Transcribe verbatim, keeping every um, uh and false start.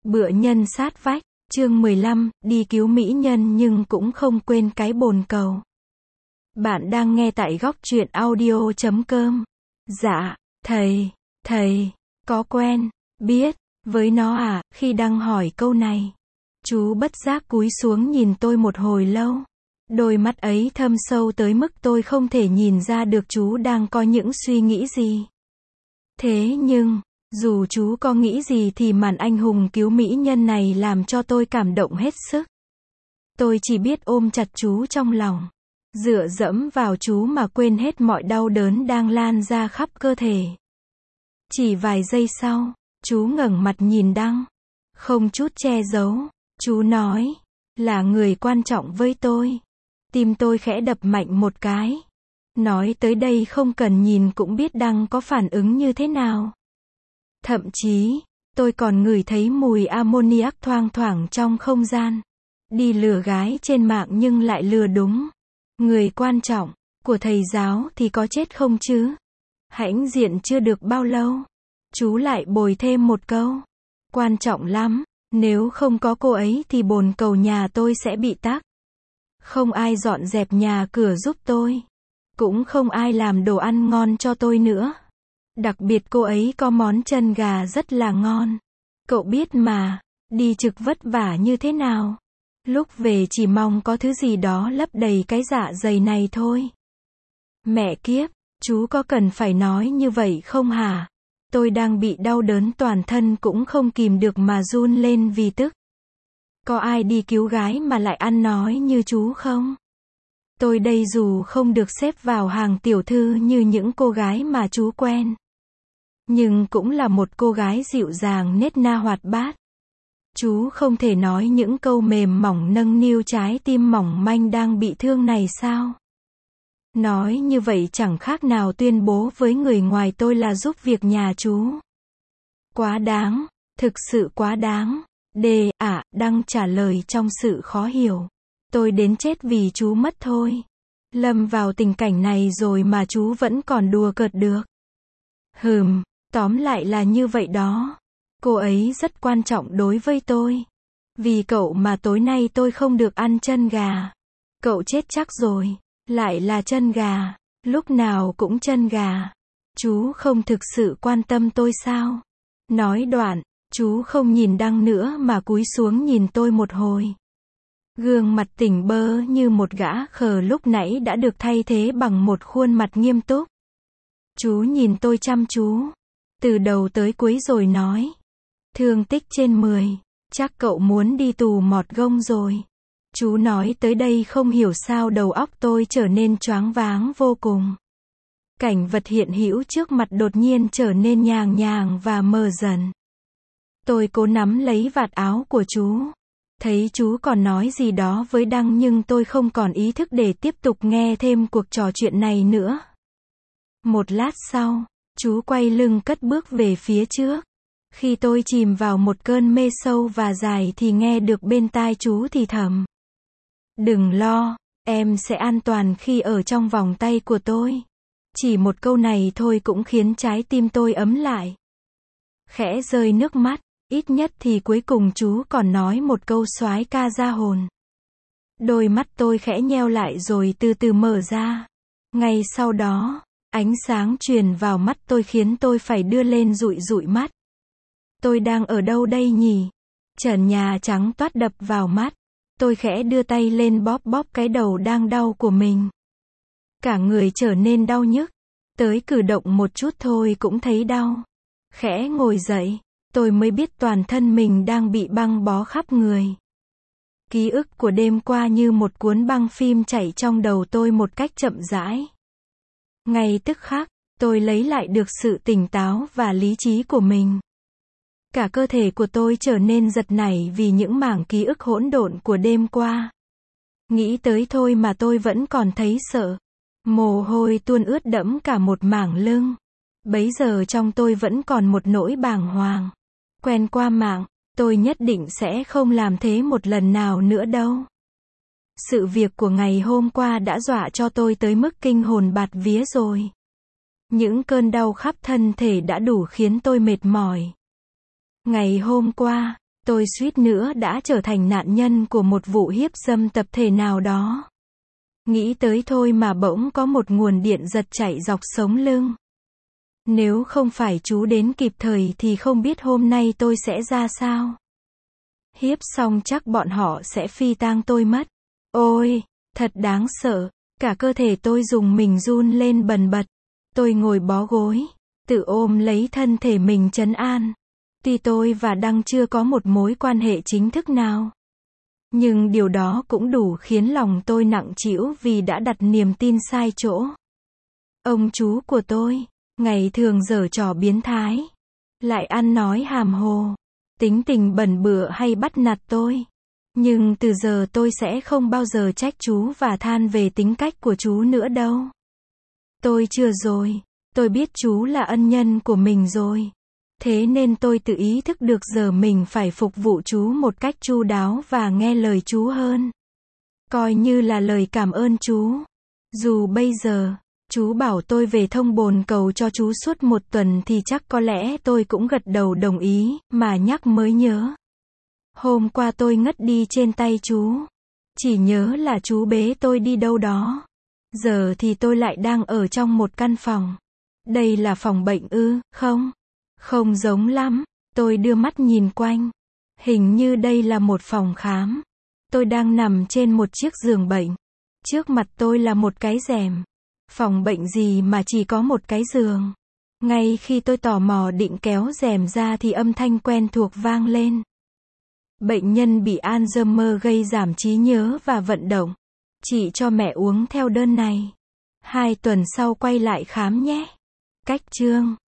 Bựa nhân sát vách, chương mười lăm, đi cứu mỹ nhân nhưng cũng không quên cái bồn cầu. Bạn đang nghe tại góc truyện audio chấm com. Dạ, thầy, thầy, có quen, biết, với nó à, khi đang hỏi câu này. Chú bất giác cúi xuống nhìn tôi một hồi lâu. Đôi mắt ấy thâm sâu tới mức tôi không thể nhìn ra được chú đang có những suy nghĩ gì. Thế nhưng, dù chú có nghĩ gì thì màn anh hùng cứu mỹ nhân này làm cho tôi cảm động hết sức. Tôi chỉ biết ôm chặt chú trong lòng, dựa dẫm vào chú mà quên hết mọi đau đớn đang lan ra khắp cơ thể. Chỉ vài giây sau, chú ngẩng mặt nhìn Đăng, không chút che giấu, chú nói, là người quan trọng với tôi. Tim tôi khẽ đập mạnh một cái. Nói tới đây không cần nhìn cũng biết Đăng có phản ứng như thế nào. Thậm chí, tôi còn ngửi thấy mùi ammoniac thoang thoảng trong không gian. Đi lừa gái trên mạng nhưng lại lừa đúng. Người quan trọng, của thầy giáo thì có chết không chứ? Hãnh diện chưa được bao lâu. Chú lại bồi thêm một câu. Quan trọng lắm, nếu không có cô ấy thì bồn cầu nhà tôi sẽ bị tắc. Không ai dọn dẹp nhà cửa giúp tôi. Cũng không ai làm đồ ăn ngon cho tôi nữa. Đặc biệt cô ấy có món chân gà rất là ngon. Cậu biết mà, đi trực vất vả như thế nào. Lúc về chỉ mong có thứ gì đó lấp đầy cái dạ dày này thôi. Mẹ kiếp, chú có cần phải nói như vậy không hả? Tôi đang bị đau đớn toàn thân cũng không kìm được mà run lên vì tức. Có ai đi cứu gái mà lại ăn nói như chú không? Tôi đây dù không được xếp vào hàng tiểu thư như những cô gái mà chú quen. Nhưng cũng là một cô gái dịu dàng nết na hoạt bát. Chú không thể nói những câu mềm mỏng nâng niu trái tim mỏng manh đang bị thương này sao? Nói như vậy chẳng khác nào tuyên bố với người ngoài tôi là giúp việc nhà chú. Quá đáng, thực sự quá đáng. Đê, à, Đăng trả lời trong sự khó hiểu. Tôi đến chết vì chú mất thôi. Lâm vào tình cảnh này rồi mà chú vẫn còn đùa cợt được. Hừm, tóm lại là như vậy đó. Cô ấy rất quan trọng đối với tôi. Vì cậu mà tối nay tôi không được ăn chân gà. Cậu chết chắc rồi. Lại là chân gà. Lúc nào cũng chân gà. Chú không thực sự quan tâm tôi sao? Nói đoạn, chú không nhìn Đăng nữa mà cúi xuống nhìn tôi một hồi. Gương mặt tỉnh bơ như một gã khờ lúc nãy đã được thay thế bằng một khuôn mặt nghiêm túc. Chú nhìn tôi chăm chú, từ đầu tới cuối rồi nói. Thương tích trên mười, chắc cậu muốn đi tù mọt gông rồi. Chú nói tới đây không hiểu sao đầu óc tôi trở nên choáng váng vô cùng. Cảnh vật hiện hữu trước mặt đột nhiên trở nên nhàng nhàng và mờ dần. Tôi cố nắm lấy vạt áo của chú. Thấy chú còn nói gì đó với Đăng nhưng tôi không còn ý thức để tiếp tục nghe thêm cuộc trò chuyện này nữa. Một lát sau, chú quay lưng cất bước về phía trước. Khi tôi chìm vào một cơn mê sâu và dài thì nghe được bên tai chú thì thầm. Đừng lo, em sẽ an toàn khi ở trong vòng tay của tôi. Chỉ một câu này thôi cũng khiến trái tim tôi ấm lại. Khẽ rơi nước mắt. Ít nhất thì cuối cùng chú còn nói một câu soái ca ra hồn. Đôi mắt tôi khẽ nheo lại rồi từ từ mở ra. Ngay sau đó, ánh sáng truyền vào mắt tôi khiến tôi phải đưa lên dụi dụi mắt. Tôi đang ở đâu đây nhỉ? Trần nhà trắng toát đập vào mắt. Tôi khẽ đưa tay lên bóp bóp cái đầu đang đau của mình. Cả người trở nên đau nhức. Tới cử động một chút thôi cũng thấy đau. Khẽ ngồi dậy. Tôi mới biết toàn thân mình đang bị băng bó khắp người. Ký ức của đêm qua như một cuốn băng phim chảy trong đầu tôi một cách chậm rãi. Ngay tức khắc, tôi lấy lại được sự tỉnh táo và lý trí của mình. Cả cơ thể của tôi trở nên giật nảy vì những mảng ký ức hỗn độn của đêm qua. Nghĩ tới thôi mà tôi vẫn còn thấy sợ. Mồ hôi tuôn ướt đẫm cả một mảng lưng. Bấy giờ trong tôi vẫn còn một nỗi bàng hoàng. Quen qua mạng, tôi nhất định sẽ không làm thế một lần nào nữa đâu. Sự việc của ngày hôm qua đã dọa cho tôi tới mức kinh hồn bạt vía rồi. Những cơn đau khắp thân thể đã đủ khiến tôi mệt mỏi. Ngày hôm qua, Tôi suýt nữa đã trở thành nạn nhân của một vụ hiếp dâm tập thể nào đó. Nghĩ tới thôi mà bỗng có một nguồn điện giật chạy dọc sống lưng. Nếu không phải chú đến kịp thời thì không biết hôm nay tôi sẽ ra sao. Hiếp xong chắc bọn họ sẽ phi tang tôi mất. Ôi, thật đáng sợ. Cả cơ thể tôi rùng mình run lên bần bật. Tôi ngồi bó gối, tự ôm lấy thân thể mình trấn an. Tuy tôi và Đăng chưa có một mối quan hệ chính thức nào, nhưng điều đó cũng đủ khiến lòng tôi nặng trĩu vì đã đặt niềm tin sai chỗ. Ông chú của tôi, ngày thường giở trò biến thái, lại ăn nói hàm hồ, tính tình bẩn bựa hay bắt nạt tôi. Nhưng từ giờ tôi sẽ không bao giờ trách chú và than về tính cách của chú nữa đâu. Tôi chưa rồi, tôi biết chú là ân nhân của mình rồi. Thế nên tôi tự ý thức được giờ mình phải phục vụ chú một cách chu đáo và nghe lời chú hơn. Coi như là lời cảm ơn chú. Dù bây giờ, chú bảo tôi về thông bồn cầu cho chú suốt một tuần thì chắc có lẽ tôi cũng gật đầu đồng ý, mà nhắc mới nhớ. Hôm qua tôi ngất đi trên tay chú. Chỉ nhớ là chú bế tôi đi đâu đó. Giờ thì tôi lại đang ở trong một căn phòng. Đây là phòng bệnh ư, không? Không giống lắm. Tôi đưa mắt nhìn quanh. Hình như đây là một phòng khám. Tôi đang nằm trên một chiếc giường bệnh. Trước mặt tôi là một cái rèm. Phòng bệnh gì mà chỉ có một cái giường. Ngay khi tôi tò mò định kéo rèm ra thì âm thanh quen thuộc vang lên. Bệnh nhân bị Alzheimer gây giảm trí nhớ và vận động. Chị cho mẹ uống theo đơn này. Hai tuần sau quay lại khám nhé. Cách chương